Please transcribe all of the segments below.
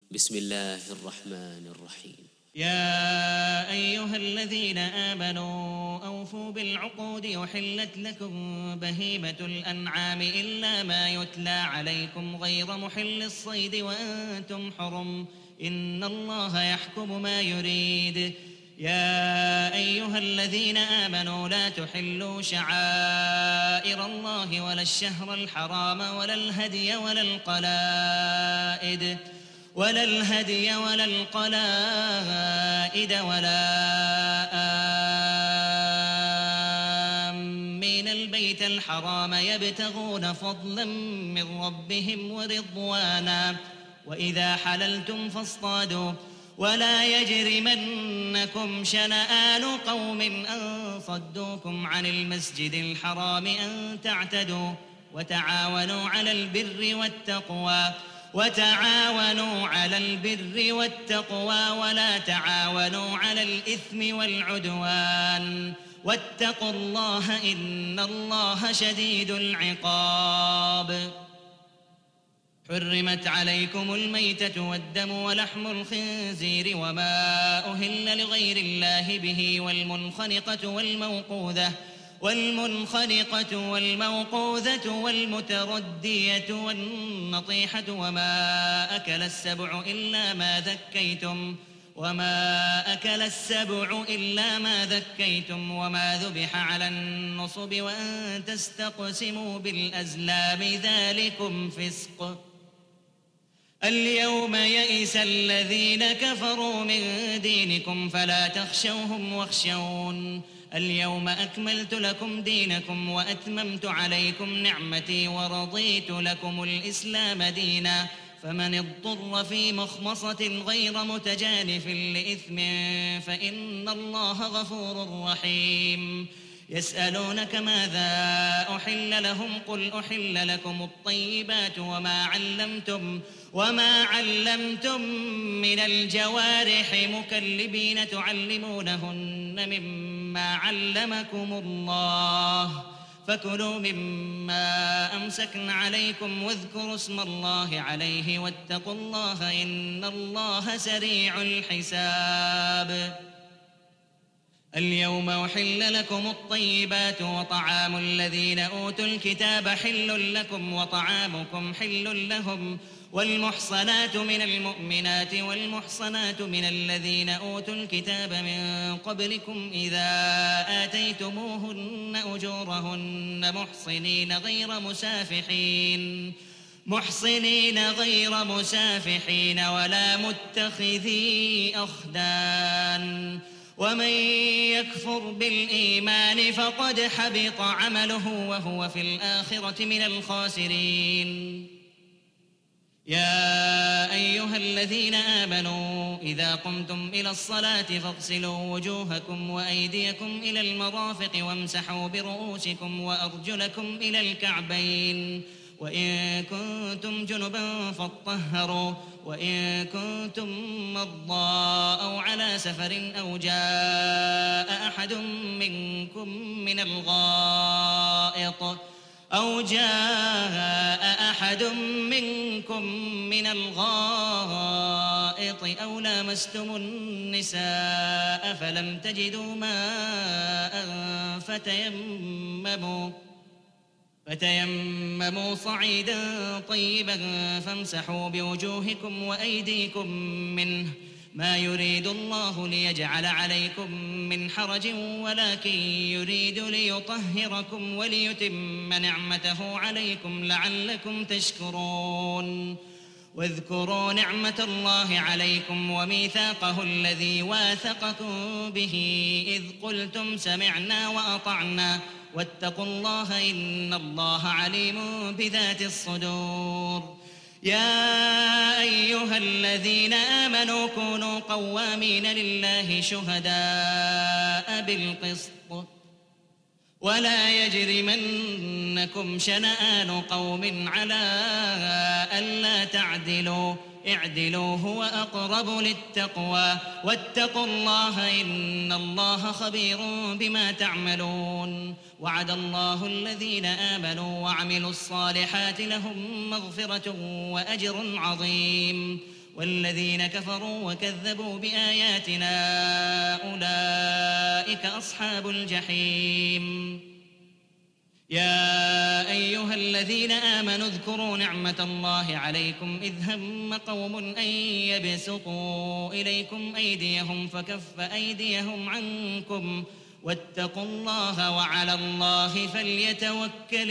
بسم الله الرحمن الرحيم. يا أيها الذين آمنوا أوفوا بالعقود أحلت لكم بهيمة الأنعام إلا ما يتلى عليكم غير محل الصيد وأنتم حرم إن الله يحكم ما يريد. يا أيها الذين آمنوا لا تحلوا شعائر الله ولا الشهر الحرام ولا الهدي ولا القلائد ولا آمين البيت الحرام يبتغون فضلا من ربهم ورضوانا وإذا حللتم فاصطادوا ولا يجرمنكم شنآن قوم أن صدوكم عن المسجد الحرام أن تعتدوا وتعاونوا على البر والتقوى ولا تعاونوا على الإثم والعدوان واتقوا الله إن الله شديد العقاب. حرمت عليكم الميتة والدم ولحم الخنزير وما أهل لغير الله به والمنخنقة والموقوذة والمتردية والنطيحة وما أكل السبع إلا ما ذكيتم وما ذبح على النصب وأن تستقسموا بالأزلام ذلكم فسق. اليوم يئس الذين كفروا من دينكم فلا تخشوهم واخشون. اليوم أكملت لكم دينكم وأتممت عليكم نعمتي ورضيت لكم الإسلام دينا فمن اضطر في مخمصة غير متجانف لإثم فإن الله غفور رحيم. يسألونك ماذا أحل لهم قل أحل لكم الطيبات وما علمتم من الجوارح مكلبين تعلمونهن مما علمكم الله فكلوا مما أمسكن عليكم واذكروا اسم الله عليه واتقوا الله إن الله سريع الحساب. اليوم أحل لكم الطيبات وطعام الذين أوتوا الكتاب حل لكم وطعامكم حل لهم والمحصنات من المؤمنات والمحصنات من الذين أوتوا الكتاب من قبلكم إذا آتيتموهن أجورهن محصنين غير مسافحين ولا متخذي أخدان ومن يكفر بالإيمان فقد حبط عمله وهو في الآخرة من الخاسرين. يا أيها الذين آمنوا إذا قمتم إلى الصلاة فاغسلوا وجوهكم وأيديكم إلى المرافق وامسحوا برؤوسكم وأرجلكم إلى الكعبين وإن كنتم جنبا فاطهروا وإن كنتم مرضى أو على سفر أو جاء أحد منكم من الغائط أو لامستم النساء فلم تجدوا ماء فتيمموا صعيدا طيبا فامسحوا بوجوهكم وأيديكم منه ما يريد الله ليجعل عليكم من حرج ولكن يريد ليطهركم وليتم نعمته عليكم لعلكم تشكرون. واذكروا نعمة الله عليكم وميثاقه الذي واثقكم به إذ قلتم سمعنا وأطعنا واتقوا الله إن الله عليم بذات الصدور. يا أيها الذين آمنوا كونوا قوامين لله شهداء بالقسط ولا يجرمنكم شنآن قوم على ألا تعدلوا اعدلوا هو أقرب للتقوى واتقوا الله إن الله خبير بما تعملون. وعد الله الذين آمنوا وعملوا الصالحات لهم مغفرة وأجر عظيم. والذين كفروا وكذبوا بآياتنا أولئك أصحاب الجحيم. يا أيها الذين آمنوا اذكروا نعمة الله عليكم إذ هم قوم أن يبسطوا إليكم أيديهم فكف أيديهم عنكم واتقوا الله وعلى الله فليتوكل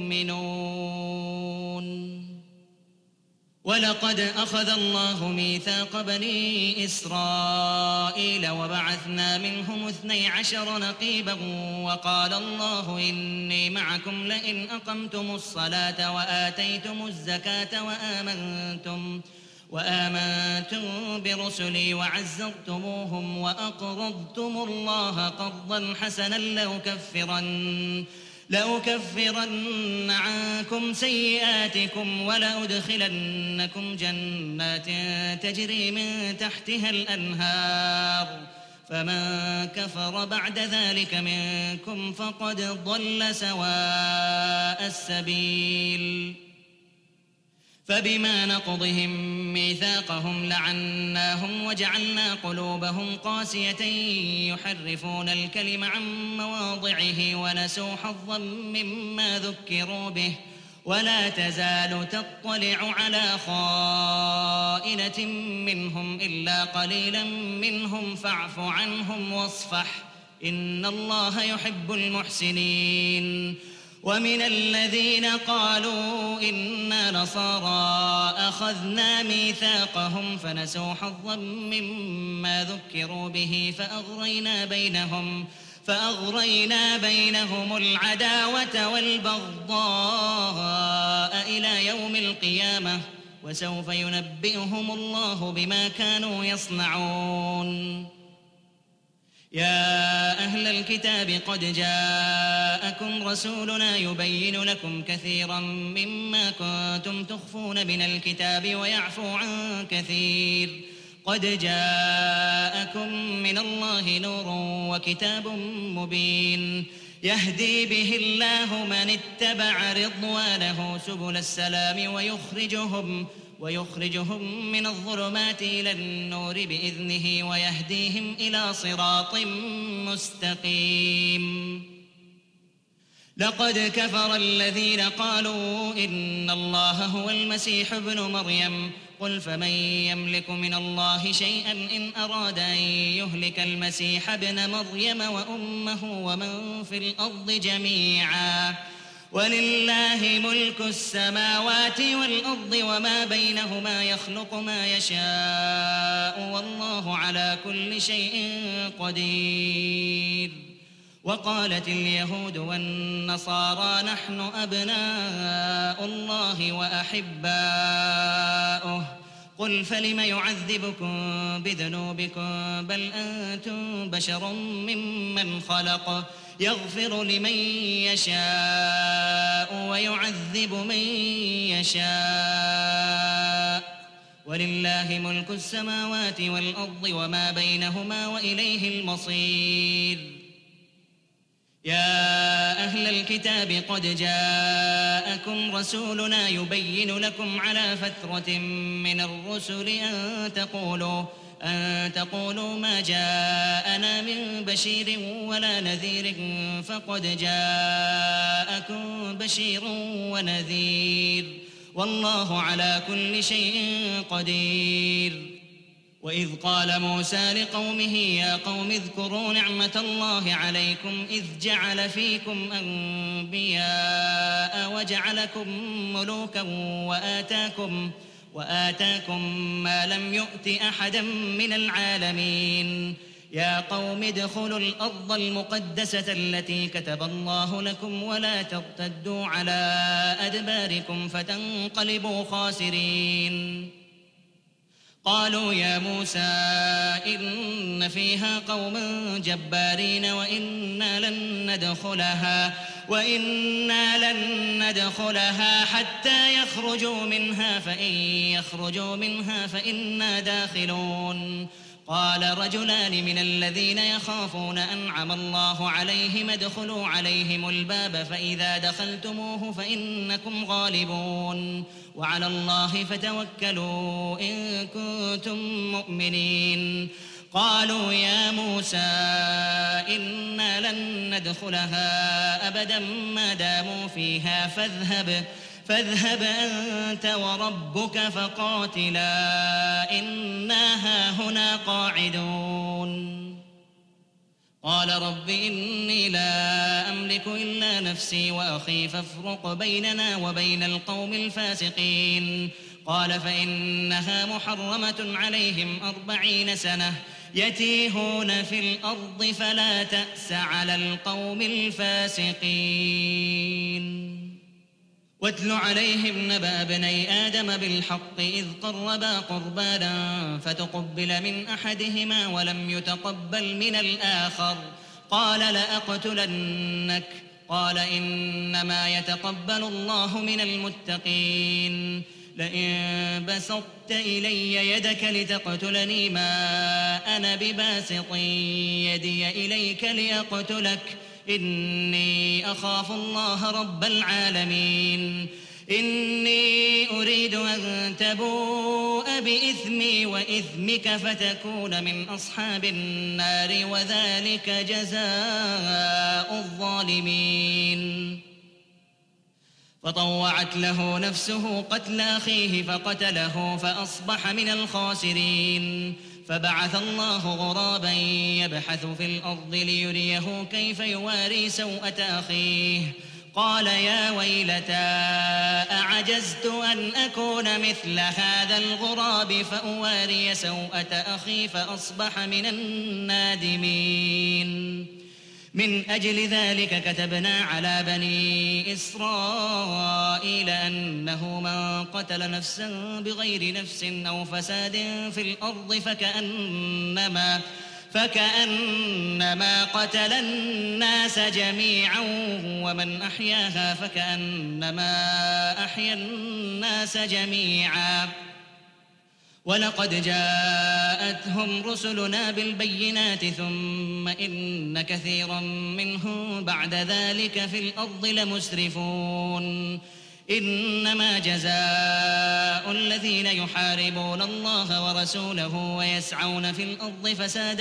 المؤمنون. ولقد أخذ الله ميثاق بني إسرائيل وبعثنا منهم 12 نقيبا وقال الله إني معكم لئن أقمتم الصلاة وآتيتم الزكاة وآمنتم برسلي وعزرتموهم وأقرضتم الله قرضا حسنا لأكفرن عنكم سيئاتكم ولأدخلنكم جنات تجري من تحتها الأنهار فمن كفر بعد ذلك منكم فقد ضل سواء السبيل. فبما نقضهم ميثاقهم لعناهم وجعلنا قلوبهم قاسية يحرفون الكلم عن مواضعه ونسوا حظا مما ذكروا به ولا تزال تطلع على خائنة منهم إلا قليلا منهم فاعف عنهم واصفح إن الله يحب المحسنين. ومن الذين قالوا إنا نصارى أخذنا ميثاقهم فنسوا حظا مما ذكروا به فأغرينا بينهم العداوة والبغضاء إلى يوم القيامة وسوف ينبئهم الله بما كانوا يصنعون. يا أهل الكتاب قد جاءكم رسولنا يبين لكم كثيرا مما كنتم تخفون من الكتاب ويعفو عن كثير قد جاءكم من الله نور وكتاب مبين يهدي به الله من اتبع رضوانه سبل السلام ويخرجهم من الظلمات إلى النور بإذنه ويهديهم إلى صراط مستقيم. لقد كفر الذين قالوا إن الله هو المسيح ابن مريم قل فمن يملك من الله شيئا إن أراد أن يهلك المسيح ابن مريم وأمه ومن في الأرض جميعا ولله ملك السماوات والأرض وما بينهما يخلق ما يشاء والله على كل شيء قدير. وقالت اليهود والنصارى نحن أبناء الله وأحباؤه قل فلم يعذبكم بذنوبكم بل أنتم بشر ممن خلق يغفر لمن يشاء ويعذب من يشاء ولله ملك السماوات والأرض وما بينهما وإليه المصير. يا أهل الكتاب قد جاءكم رسولنا يبين لكم على فترة من الرسل أن تقولوا ما جاءنا من بشير ولا نذير فقد جاءكم بشير ونذير والله على كل شيء قدير. وإذ قال موسى لقومه يا قوم اذكروا نعمة الله عليكم إذ جعل فيكم أنبياء وجعلكم ملوكا وآتاكم ما لم يؤت أحدا من العالمين. يا قوم ادخلوا الأرض المقدسة التي كتب الله لكم ولا ترتدوا على أدباركم فتنقلبوا خاسرين. قالوا يا موسى إن فيها قوما جبارين وإنا لن ندخلها حتى يخرجوا منها فإن يخرجوا منها فإنا داخلون. قال رجلان من الذين يخافون أنعم الله عليهم ادخلوا عليهم الباب فإذا دخلتموه فإنكم غالبون وعلى الله فتوكلوا إن كنتم مؤمنين. قالوا يا موسى إنا لن ندخلها أبدا ما داموا فيها فاذهب أنت وربك فقاتلا إنا هاهنا قاعدون. قال رب إني لا أملك إلا نفسي وأخي فافرق بيننا وبين القوم الفاسقين. قال فإنها محرمة عليهم 40 سنة يتيهون في الأرض فلا تأس على القوم الفاسقين. واتل عليهم نبأ ابني آدم بالحق إذ قربا قربانا فتقبل من أحدهما ولم يتقبل من الآخر قال لأقتلنك قال إنما يتقبل الله من المتقين. لئن بسطت إلي يدك لتقتلني ما أنا بباسط يدي إليك لأقتلك إني أخاف الله رب العالمين. إني أريد أن تبوء بإثمي وإثمك فتكون من أصحاب النار وذلك جزاء الظالمين. فطوعت له نفسه قتل أخيه فقتله فأصبح من الخاسرين. فبعث الله غرابا يبحث في الأرض ليريه كيف يواري سوءة أخيه قال يا ويلتى أعجزت أن أكون مثل هذا الغراب فأواري سوءة أخي فأصبح من النادمين. من أجل ذلك كتبنا على بني إسرائيل أنه من قتل نفسا بغير نفس أو فساد في الأرض فكأنما قتل الناس جميعا ومن أحياها فكأنما أحيا الناس جميعا. ولقد جاءتهم رسلنا بالبينات ثم إن كثيرا منهم بعد ذلك في الأرض لمسرفون. إنما جزاء الذين يحاربون الله ورسوله ويسعون في الأرض فسادا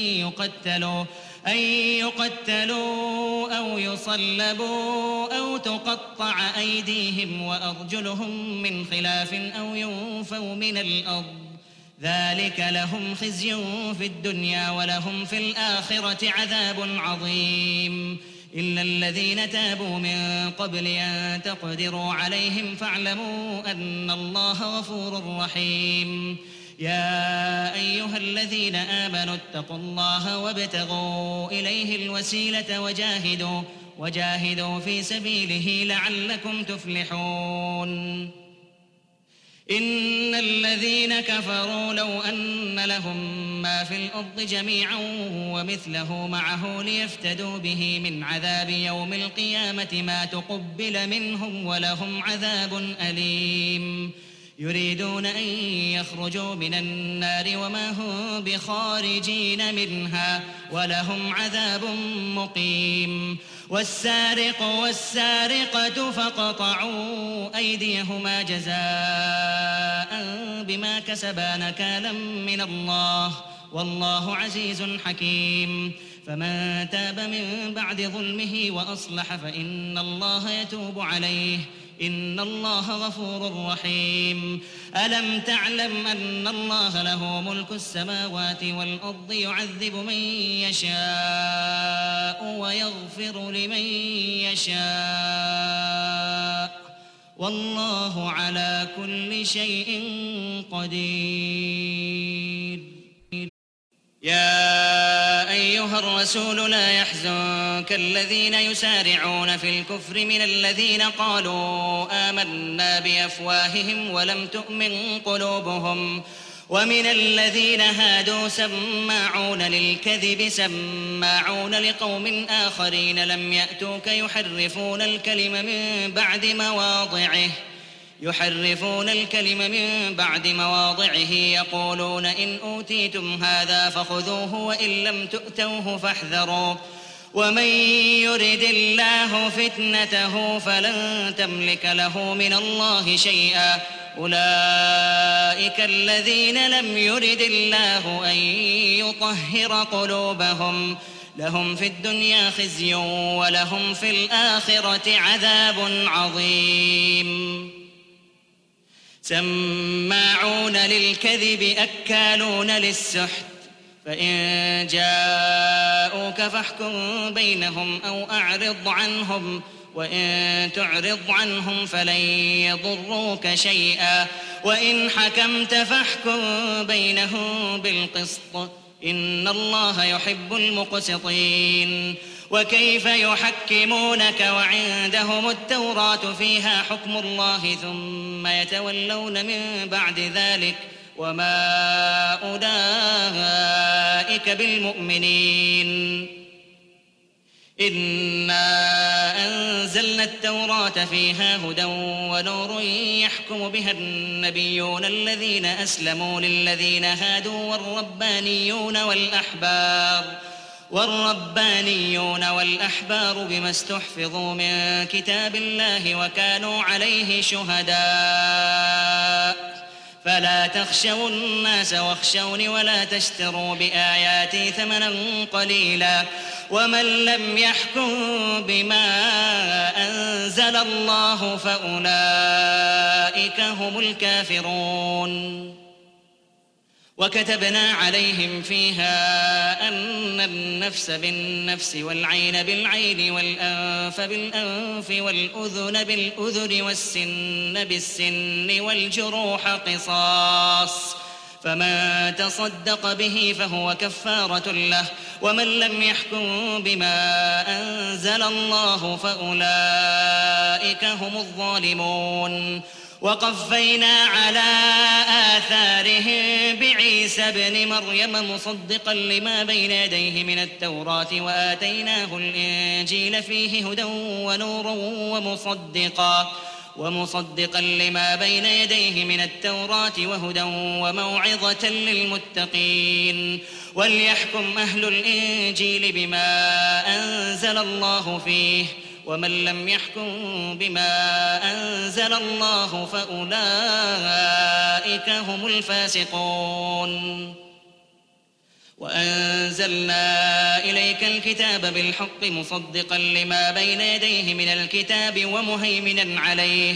أن يقتلوا أو يصلبوا أو تقطع أيديهم وأرجلهم من خلاف أو ينفوا من الأرض ذلك لهم خزي في الدنيا ولهم في الآخرة عذاب عظيم. إلا الذين تابوا من قبل أن تقدروا عليهم فاعلموا أن الله غفور رحيم. يا أيها الذين آمنوا اتقوا الله وابتغوا إليه الوسيلة وجاهدوا في سبيله لعلكم تفلحون. إن الذين كفروا لو أن لهم ما في الأرض جميعا ومثله معه ليفتدوا به من عذاب يوم القيامة ما تقبل منهم ولهم عذاب أليم. يريدون أن يخرجوا من النار وما هم بخارجين منها ولهم عذاب مقيم. والسارق والسارقة فاقطعوا أيديهما جزاء بما كسبا نكالا من الله والله عزيز حكيم. فمن تاب من بعد ظلمه وأصلح فإن الله يتوب عليه إن الله غفور رحيم. ألم تعلم أن الله له ملك السماوات والأرض يعذب من يشاء ويغفر لمن يشاء والله على كل شيء قدير. يا أيها الرسول لا يحزنك الذين يسارعون في الكفر من الذين قالوا آمنا بأفواههم ولم تؤمن قلوبهم ومن الذين هادوا سماعون للكذب سماعون لقوم آخرين لم يأتوك يحرفون الكلم من بعد مواضعه يحرفون الكلم من بعد مواضعه يقولون إن أوتيتم هذا فخذوه وإن لم تؤتوه فاحذروا ومن يرد الله فتنته فلن تملك له من الله شيئا أولئك الذين لم يرد الله أن يطهر قلوبهم لهم في الدنيا خزي ولهم في الآخرة عذاب عظيم سماعون للكذب أكالون للسحت فإن جاءوك فاحكم بينهم أو أعرض عنهم وإن تعرض عنهم فلن يضروك شيئا وإن حكمت فاحكم بينهم بالقسط إن الله يحب المقسطين وكيف يحكمونك وعندهم التوراة فيها حكم الله ثم يتولون من بعد ذلك وما أولئك بالمؤمنين إنا أنزلنا التوراة فيها هدى ونور يحكم بها النبيون الذين أسلموا للذين هادوا والربانيون والأحبار بما استحفظوا من كتاب الله وكانوا عليه شهداء فلا تخشوا الناس واخشوني ولا تشتروا بآياتي ثمنا قليلا ومن لم يحكم بما أنزل الله فأولئك هم الكافرون وكتبنا عليهم فيها أن النفس بالنفس والعين بالعين والأنف بالأنف والأذن بالأذن والسن بالسن والجروح قصاص فمن تصدق به فهو كفارة له ومن لم يحكم بما أنزل الله فأولئك هم الظالمون وقفينا على آثارهم بعيسى ابن مريم مصدقا لما بين يديه من التوراة وآتيناه الإنجيل فيه هدى ونور ومصدقا لما بين يديه من التوراة وهدى وموعظة للمتقين وليحكم أهل الإنجيل بما أنزل الله فيه ومن لم يحكم بما أنزل الله فأولئك هم الفاسقون وأنزلنا إليك الكتاب بالحق مصدقا لما بين يديه من الكتاب ومهيمنا عليه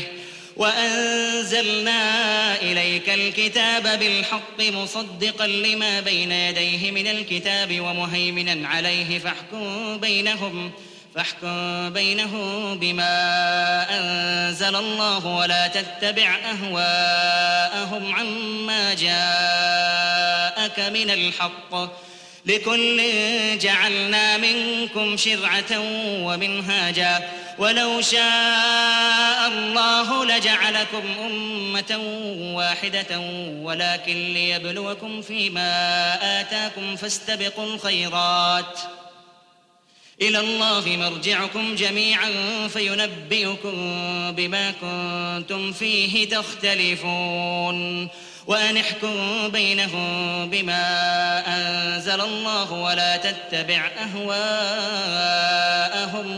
فاحكم بينهم بما أنزل الله ولا تتبع أهواءهم عما جاءك من الحق لكل جعلنا منكم شرعة ومنهاجا ولو شاء الله لجعلكم أمة واحدة ولكن ليبلوكم فيما آتاكم فاستبقوا الخيرات إلى الله مرجعكم جميعا فينبئكم بما كنتم فيه تختلفون وأن احكم بينهم بما أنزل الله ولا تتبع أهواءهم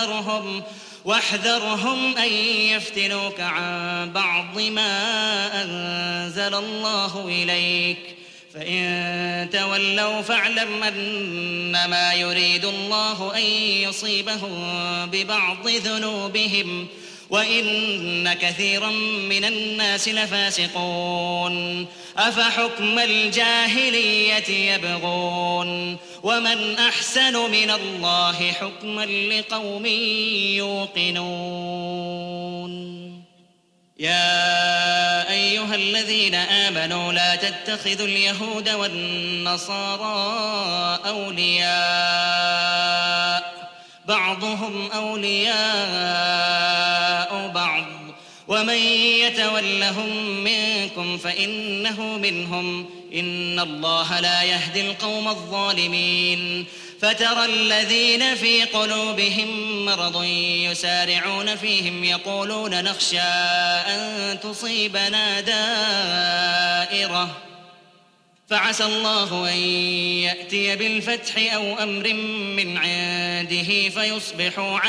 واحذرهم أن يفتنوك عن بعض ما أنزل الله إليك فإن تولوا فاعلم أنما يريد الله أن يصيبهم ببعض ذنوبهم وإن كثيرا من الناس لفاسقون أفحكم الجاهلية يبغون ومن أحسن من الله حكما لقوم يوقنون يا أيها الذين آمنوا لا تتخذوا اليهود والنصارى أولياء بعضهم أولياء بعض ومن يتولهم منكم فإنه منهم إن الله لا يهدي القوم الظالمين فترى الذين في قلوبهم مرض يسارعون فيهم يقولون نخشى أن تصيبنا دائرة فعسى الله أن يأتي بالفتح أو أمر من عنده فيصبحوا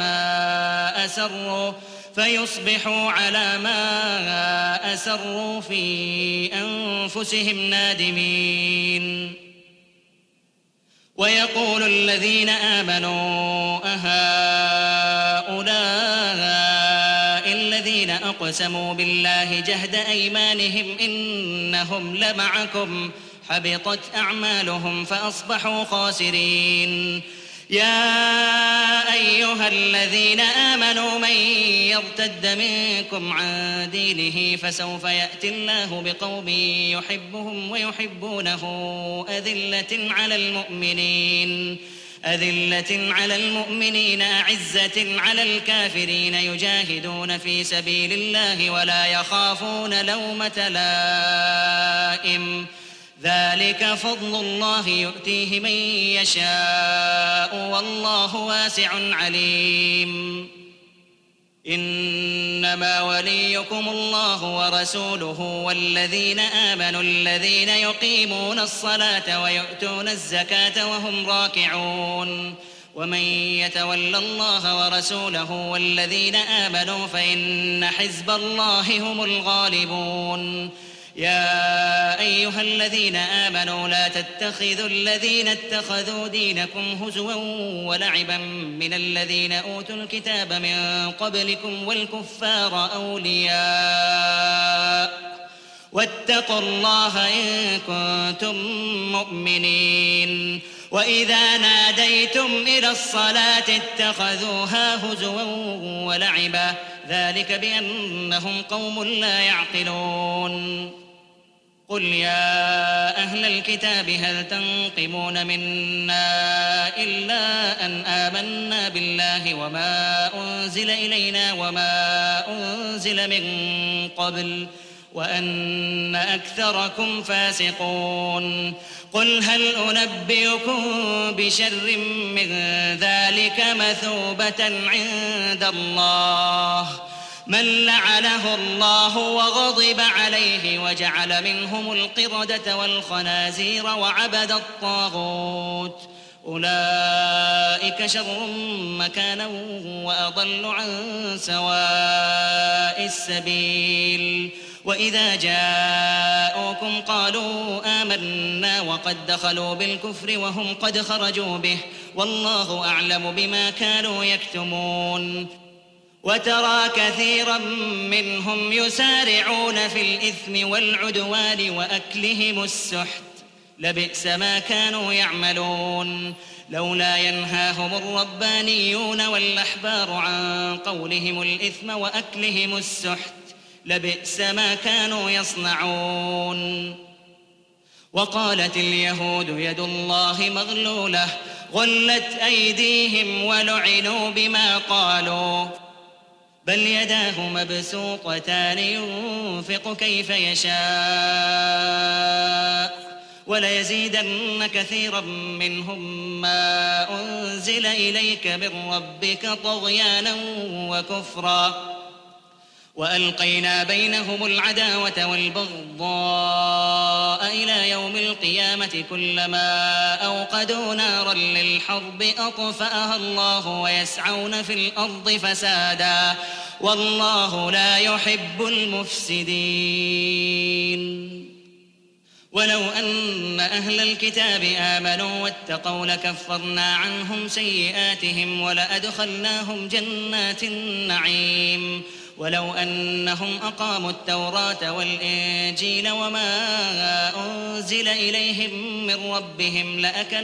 على ما أسروا في أنفسهم نادمين. ويقول الذين آمنوا أهؤلاء الذين أقسموا بالله جهد أيمانهم إنهم لمعكم حبطت أعمالهم فأصبحوا خاسرين. يا أيها الذين آمنوا من يرتد منكم عن دينه فسوف يأتي الله بقوم يحبهم ويحبونه أذلة على المؤمنين أعزة على الكافرين يجاهدون في سبيل الله ولا يخافون لومة لائم ذلك فضل الله يؤتيه من يشاء والله واسع عليم. إنما وليكم الله ورسوله والذين آمنوا الذين يقيمون الصلاة ويؤتون الزكاة وهم راكعون. ومن يتول الله ورسوله والذين آمنوا فإن حزب الله هم الغالبون. يا أيها الذين آمنوا لا تتخذوا الذين اتخذوا دينكم هزوا ولعبا من الذين أوتوا الكتاب من قبلكم والكفار أولياء واتقوا الله إن كنتم مؤمنين. وإذا ناديتم إلى الصلاة اتخذوها هزوا ولعبا ذلك بأنهم قوم لا يعقلون. قل يا أهل الكتاب هل تنقمون منا إلا أن آمنا بالله وما أنزل إلينا وما أنزل من قبل وأن أكثركم فاسقون. قل هل أنبئكم بشر من ذلك مثوبة عند الله من لعنه الله وغضب عليه وجعل منهم القردة والخنازير وعبد الطاغوت أولئك شر مكانا وأضل عن سواء السبيل. وإذا جاءوكم قالوا آمنا وقد دخلوا بالكفر وهم قد خرجوا به والله أعلم بما كانوا يكتمون. وترى كثيرا منهم يسارعون في الإثم والعدوان وأكلهم السحت لبئس ما كانوا يعملون. لولا ينهاهم الربانيون والأحبار عن قولهم الإثم وأكلهم السحت لبئس ما كانوا يصنعون. وقالت اليهود يد الله مغلولة غلت أيديهم ولعنوا بما قالوا بل يداه مبسوطتان ينفق كيف يشاء وليزيدن كثيرا منهم ما أنزل إليك من ربك طغيانا وكفرا وألقينا بينهم العداوة والبغضاء إلى يوم القيامة كلما أوقدوا نارا للحرب أطفأها الله ويسعون في الأرض فسادا والله لا يحب المفسدين. ولو أن أهل الكتاب آمنوا واتقوا لكفرنا عنهم سيئاتهم ولأدخلناهم جنات النعيم. ولو أنهم أقاموا التوراة والإنجيل وما أنزل إليهم من ربهم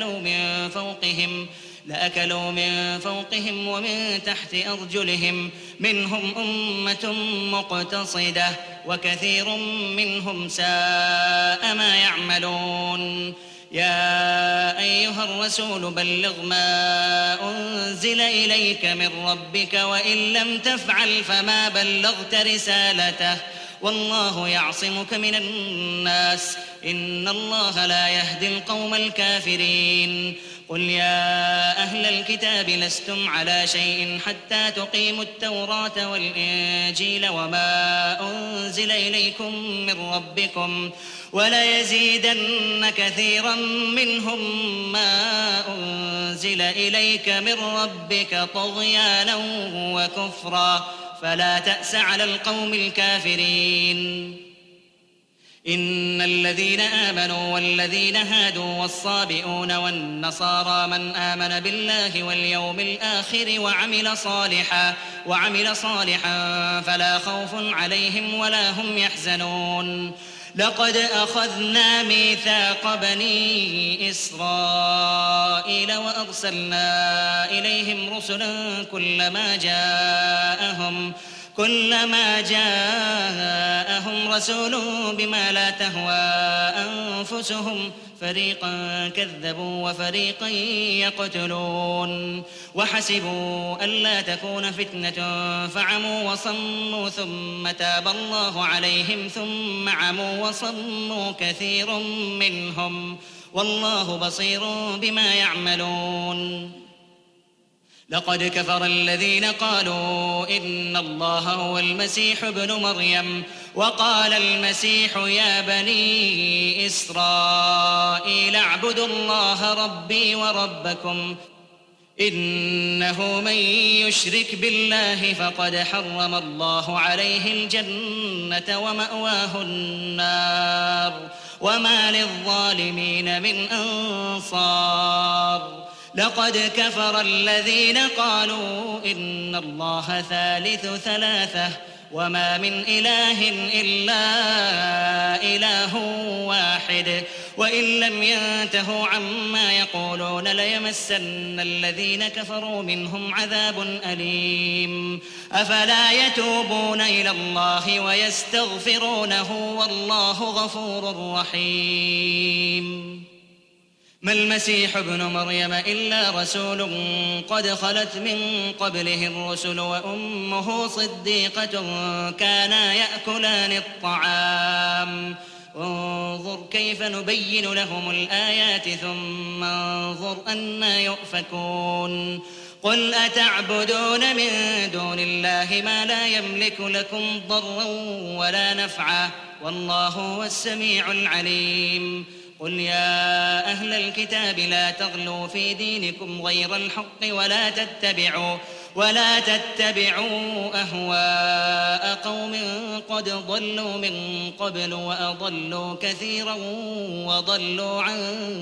لأكلوا من فوقهم ومن تحت أرجلهم منهم أمة مقتصدة وكثير منهم ساء ما يعملون. يا أيها الرسول بلغ ما أنزل إليك من ربك وإن لم تفعل فما بلغت رسالته والله يعصمك من الناس إن الله لا يهدي القوم الكافرين. قل يا أهل الكتاب لستم على شيء حتى تقيموا التوراة والإنجيل وما أنزل إليكم من ربكم وليزيدن كثيرا منهم ما أنزل إليك من ربك طغيانا وكفرا فلا تأس على القوم الكافرين. إن الذين آمنوا والذين هادوا والصابئون والنصارى من آمن بالله واليوم الآخر وعمل صالحا فلا خوف عليهم ولا هم يحزنون. لقد أخذنا ميثاق بني إسرائيل وأرسلنا إليهم رسلا كلما جاءهم رسول بما لا تهوى أنفسهم فريقا كذبوا وفريقا يقتلون وحسبوا ألا تكون فتنة فعموا وصموا ثم تاب الله عليهم ثم عموا وصموا كثير منهم والله بصير بما يعملون. لقد كفر الذين قالوا إن الله هو المسيح ابن مريم وقال المسيح يا بني إسرائيل اعبدوا الله ربي وربكم إنه من يشرك بالله فقد حرم الله عليه الجنة ومأواه النار وما للظالمين من أنصار. لقد كفر الذين قالوا إن الله ثالث ثلاثة وما من إله إلا إله واحد وإن لم ينتهوا عما يقولون ليمسن الذين كفروا منهم عذاب أليم. أفلا يتوبون إلى الله ويستغفرونه والله غفور رحيم. ما المسيح ابن مريم إلا رسول قد خلت من قبله الرسل وأمه صديقة كانا يأكلان الطعام انظر كيف نبين لهم الآيات ثم انظر أنى يؤفكون. قل أتعبدون من دون الله ما لا يملك لكم ضرا ولا نفعا والله هو السميع العليم. قل يا أهل الكتاب لا تغلوا في دينكم غير الحق ولا تتبعوا أهواء قوم قد ضلوا من قبل وأضلوا كثيرا وضلوا عن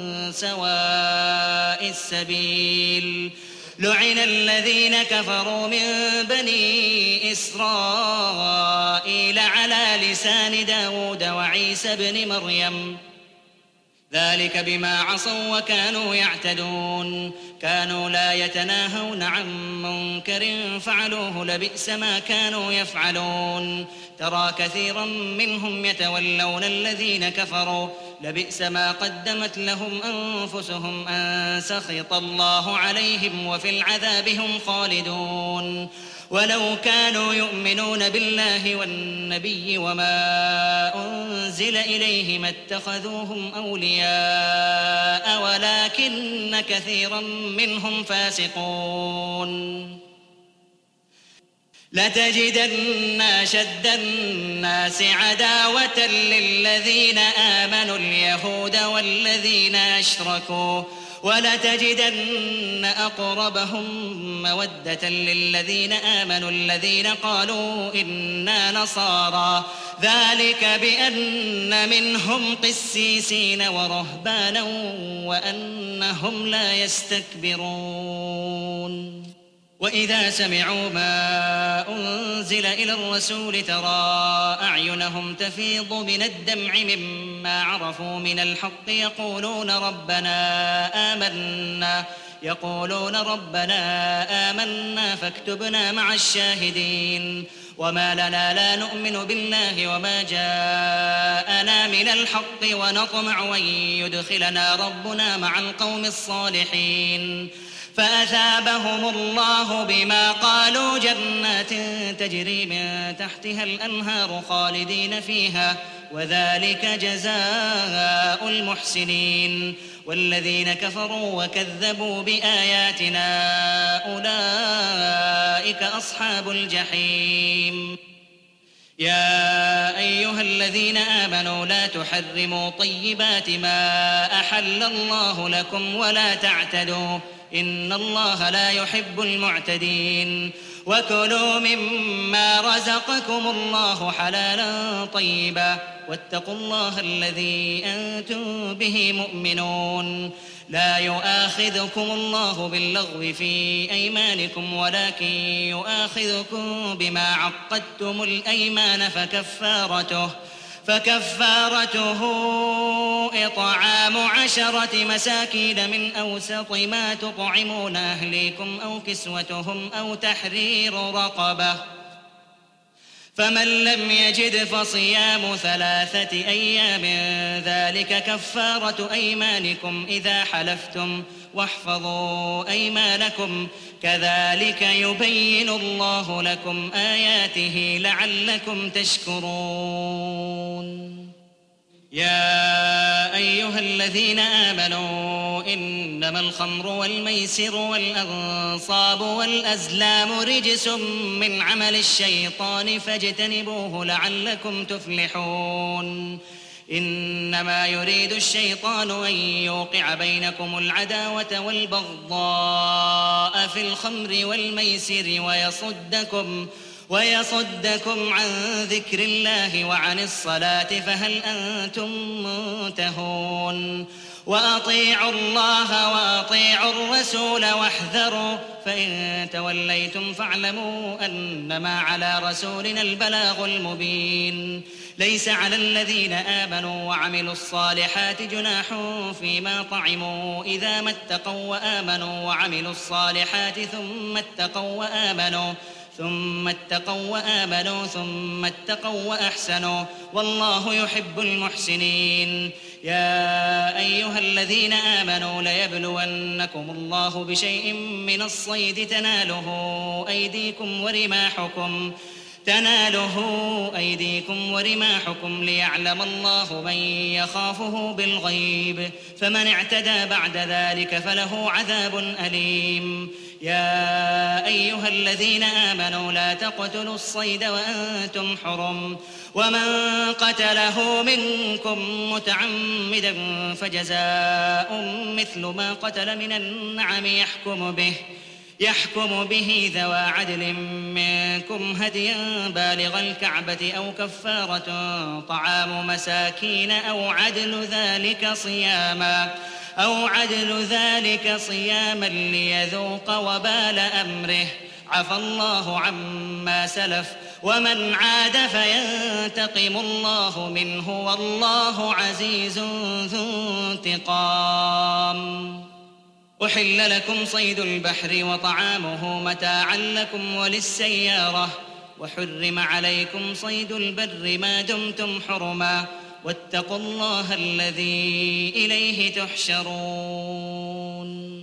سواء السبيل. لعن الذين كفروا من بني إسرائيل على لسان داود وعيسى بن مريم ذلك بما عصوا وكانوا يعتدون. كانوا لا يتناهون عن منكر فعلوه لبئس ما كانوا يفعلون. ترى كثيرا منهم يتولون الذين كفروا لبئس ما قدمت لهم أنفسهم أن سخط الله عليهم وفي العذاب هم خالدون. ولو كانوا يؤمنون بالله والنبي وما أنزل إليه ما اتخذوهم أولياء ولكن كثيرا منهم فاسقون. لتجدن أشد الناس عداوة للذين آمنوا اليهود والذين أشركوا ولتجدن أقربهم مودة للذين آمنوا الذين قالوا إنا نصارى ذلك بأن منهم قسيسين ورهبانا وأنهم لا يستكبرون. وإذا سمعوا ما أنزل إلى الرسول ترى أعينهم تفيض من الدمع مما عرفوا من الحق يقولون ربنا آمنا فاكتبنا مع الشاهدين. وما لنا لا نؤمن بالله وما جاءنا من الحق ونطمع أن يدخلنا ربنا مع القوم الصالحين. فأثابهم الله بما قالوا جنات تجري من تحتها الأنهار خالدين فيها وذلك جزاء المحسنين. والذين كفروا وكذبوا بآياتنا أولئك أصحاب الجحيم. يا أيها الذين آمنوا لا تحرموا طيبات ما أحل الله لكم ولا تعتدوا إن الله لا يحب المعتدين. وكلوا مما رزقكم الله حلالا طيبا واتقوا الله الذي أنتم به مؤمنون. لا يؤاخذكم الله باللغو في أيمانكم ولكن يؤاخذكم بما عقدتم الأيمان فكفارته إطعام 10 مساكين من أوسط ما تطعمون أهليكم أو كسوتهم أو تحرير رقبة، فمن لم يجد فصيام 3 أيام ذلك كفارة أيمانكم إذا حلفتم واحفظوا أيمانكم كذلك يبين الله لكم آياته لعلكم تشكرون. يا أيها الذين آمنوا إنما الخمر والميسر والأنصاب والأزلام رجس من عمل الشيطان فاجتنبوه لعلكم تفلحون. إنما يريد الشيطان أن يوقع بينكم العداوة والبغضاء في الخمر والميسر ويصدكم عن ذكر الله وعن الصلاة فهل أنتم منتهون. وأطيعوا الله وأطيعوا الرسول واحذروا فإن توليتم فاعلموا أنما على رسولنا البلاغ المبين. ليس على الذين آمنوا وعملوا الصالحات جناح فيما طعموا إذا ما اتقوا وآمنوا وعملوا الصالحات ثم اتقوا وأحسنوا والله يحب المحسنين. يا أيها الذين آمنوا ليبلونكم الله بشيء من الصيد تناله أيديكم ورماحكم ليعلم الله من يخافه بالغيب فمن اعتدى بعد ذلك فله عذاب أليم. يا أيها الذين آمنوا لا تقتلوا الصيد وأنتم حرم ومن قتله منكم متعمدا فجزاء مثل ما قتل من النعم يحكم به ذوى عدل منكم هديا بالغ الكعبة أو كفارة طعام مساكين أو عدل ذلك صياما ليذوق وبال أمره عفى الله عما سلف ومن عاد فينتقم الله منه والله عزيز ذو انتقام. أحل لكم صيد البحر وطعامه متاعا لكم وللسيارة وحرم عليكم صيد البر ما دمتم حرما واتقوا الله الذي إليه تحشرون.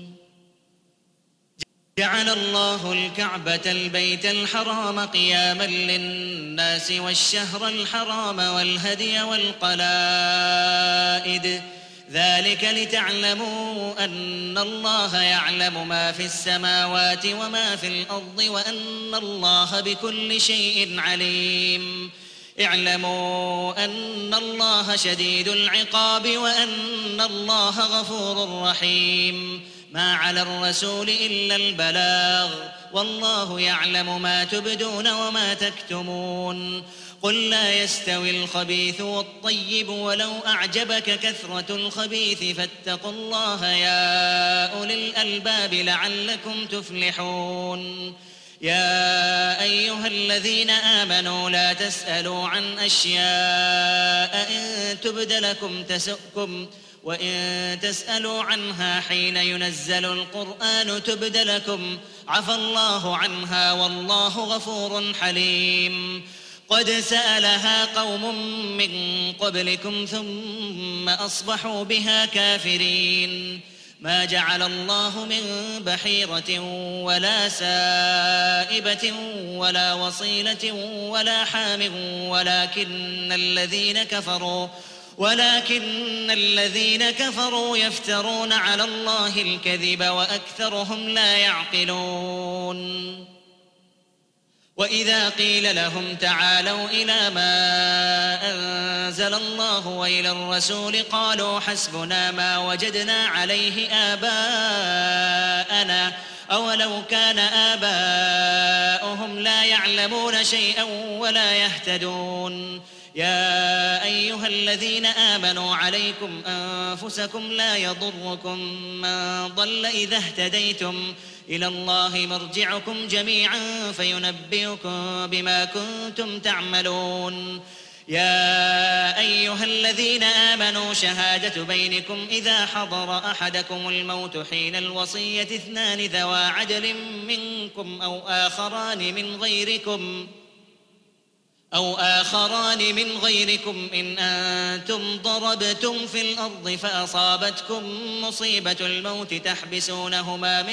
جعل الله الكعبة البيت الحرام قياما للناس والشهر الحرام والهدي والقلائد ذلك لتعلموا أن الله يعلم ما في السماوات وما في الأرض وأن الله بكل شيء عليم. اعلموا أن الله شديد العقاب وأن الله غفور رحيم. ما على الرسول إلا البلاغ والله يعلم ما تبدون وما تكتمون. قل لا يستوي الخبيث والطيب ولو أعجبك كثرة الخبيث فاتقوا الله يا أولي الألباب لعلكم تفلحون. يا أيها الذين آمنوا لا تسألوا عن أشياء إن تبد لكم تسؤكم وإن تسألوا عنها حين ينزل القرآن تبد لكم عفى الله عنها والله غفور حليم. قد سألها قوم من قبلكم ثم أصبحوا بها كافرين. ما جعل الله من بحيرة ولا سائبة ولا وصيلة ولا حام ولكن الذين كفروا يفترون على الله الكذب وأكثرهم لا يعقلون وإذا قيل لهم تعالوا إلى ما أنزل الله وإلى الرسول قالوا حسبنا ما وجدنا عليه آباءنا أولو كان آباؤهم لا يعلمون شيئا ولا يهتدون يا أيها الذين آمنوا عليكم أنفسكم لا يضركم من ضل إذا اهتديتم إلى الله مرجعكم جميعا فينبئكم بما كنتم تعملون يا أيها الذين آمنوا شهادة بينكم إذا حضر أحدكم الموت حين الوصية اثنان ذوى عدل منكم أو آخران من غيركم إن أنتم ضربتم في الأرض فأصابتكم مصيبة الموت تحبسونهما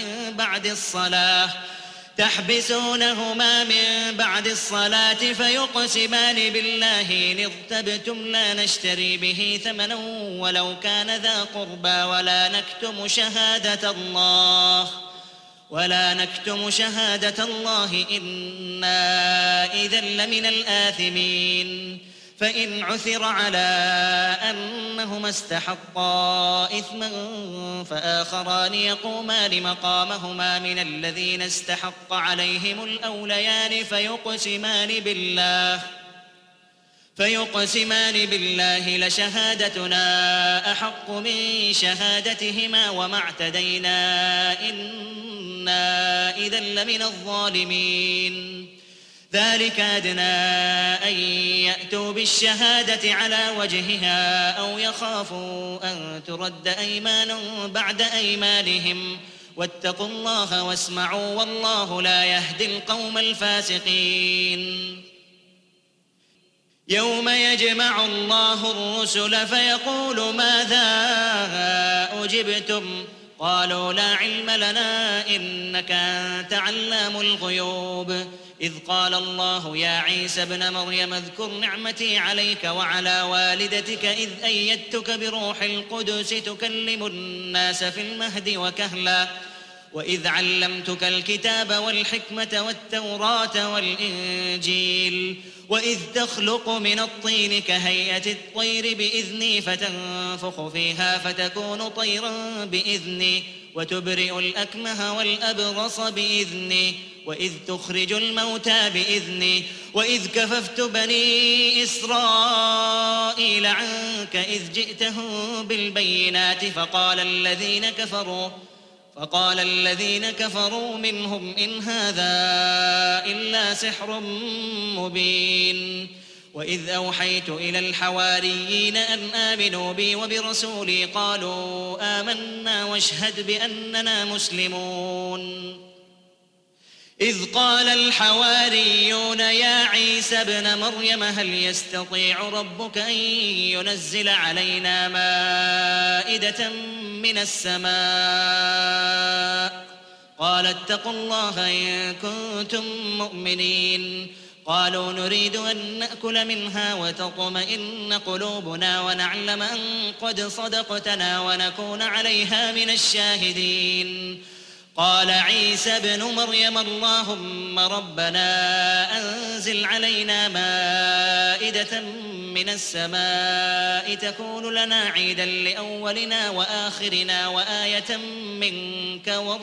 من بعد الصلاة فيقسمان بالله إن ارتبتم لا نشتري به ثمنا ولو كان ذا قربى ولا نكتم شهادة الله إنا إذا لمن الآثمين فإن عثر على أنهما استحقا إثما فآخران يقومان مقامهما من الذين استحق عليهم الأوليان فيقسمان بالله لشهادتنا أحق من شهادتهما وما اعتدينا إنا إذا لمن الظالمين ذلك أدنى أن يأتوا بالشهادة على وجهها أو يخافوا أن ترد أيمان بعد أيمانهم واتقوا الله واسمعوا والله لا يهدي القوم الفاسقين يوم يجمع الله الرسل فيقول ماذا أجبتم قالوا لا علم لنا إنك أنت علام الغيوب إذ قال الله يا عيسى ابن مريم اذكر نعمتي عليك وعلى والدتك إذ أيدتك بروح القدس تكلم الناس في المهد وكهلا وإذ علمتك الكتاب والحكمة والتوراة والإنجيل وإذ تخلق من الطين كهيئة الطير بإذني فتنفخ فيها فتكون طيرا بإذني وتبرئ الأكمه والأبرص بإذني وإذ تخرج الموتى بإذني وإذ كففت بني إسرائيل عنك إذ جئتهم بالبينات فقال الذين كفروا منهم إن هذا إلا سحر مبين وإذ أوحيت إلى الحواريين أن آمنوا بي وبرسولي قالوا آمنا واشهد بأننا مسلمون إذ قال الحواريون يا عيسى ابن مريم هل يستطيع ربك أن ينزل علينا مائدة من السماء قال اتقوا الله إن كنتم مؤمنين قالوا نريد أن نأكل منها وتطمئن قلوبنا ونعلم أن قد صدقتنا ونكون عليها من الشاهدين قال عيسى ابن مريم اللهم ربنا أنزل علينا مائدة من السماء تكون لنا عيدا لأولنا وآخرنا وآية منك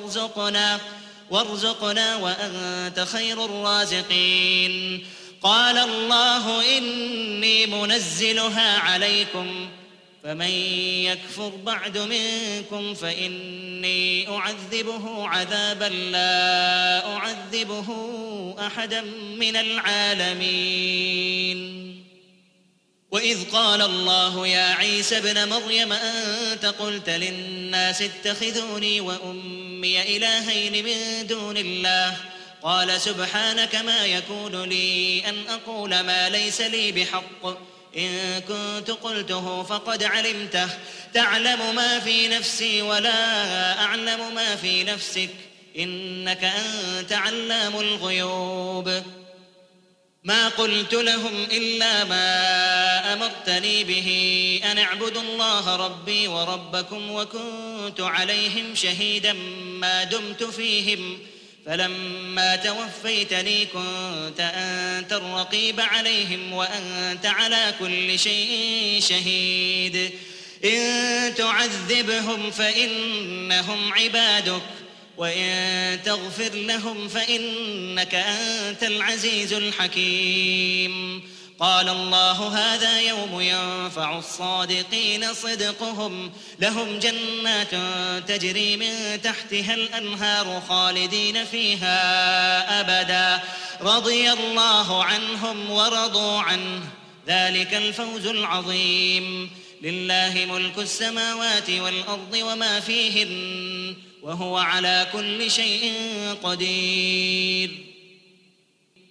وارزقنا وأنت خير الرازقين قال الله إني منزلها عليكم فمن يكفر بعد منكم فإني أعذبه عذابا لا أعذبه أحدا من العالمين وإذ قال الله يا عيسى ابن مريم أنت قلت للناس اتخذوني وأمي إلهين من دون الله قال سبحانك ما يكون لي أن أقول ما ليس لي بحق إن كنت قلته فقد علمته تعلم ما في نفسي ولا أعلم ما في نفسك إنك أنت علام الغيوب ما قلت لهم إلا ما أمرتني به أن اعبدوا الله ربي وربكم وكنت عليهم شهيدا ما دمت فيهم فلما توفيتني كنت أنت الرقيب عليهم وأنت على كل شيء شهيد إن تعذبهم فإنهم عبادك وإن تغفر لهم فإنك أنت العزيز الحكيم قال الله هذا يوم ينفع الصادقين صدقهم لهم جنات تجري من تحتها الأنهار خالدين فيها أبدا رضي الله عنهم ورضوا عنه ذلك الفوز العظيم لله ملك السماوات والأرض وما فيهن وهو على كل شيء قدير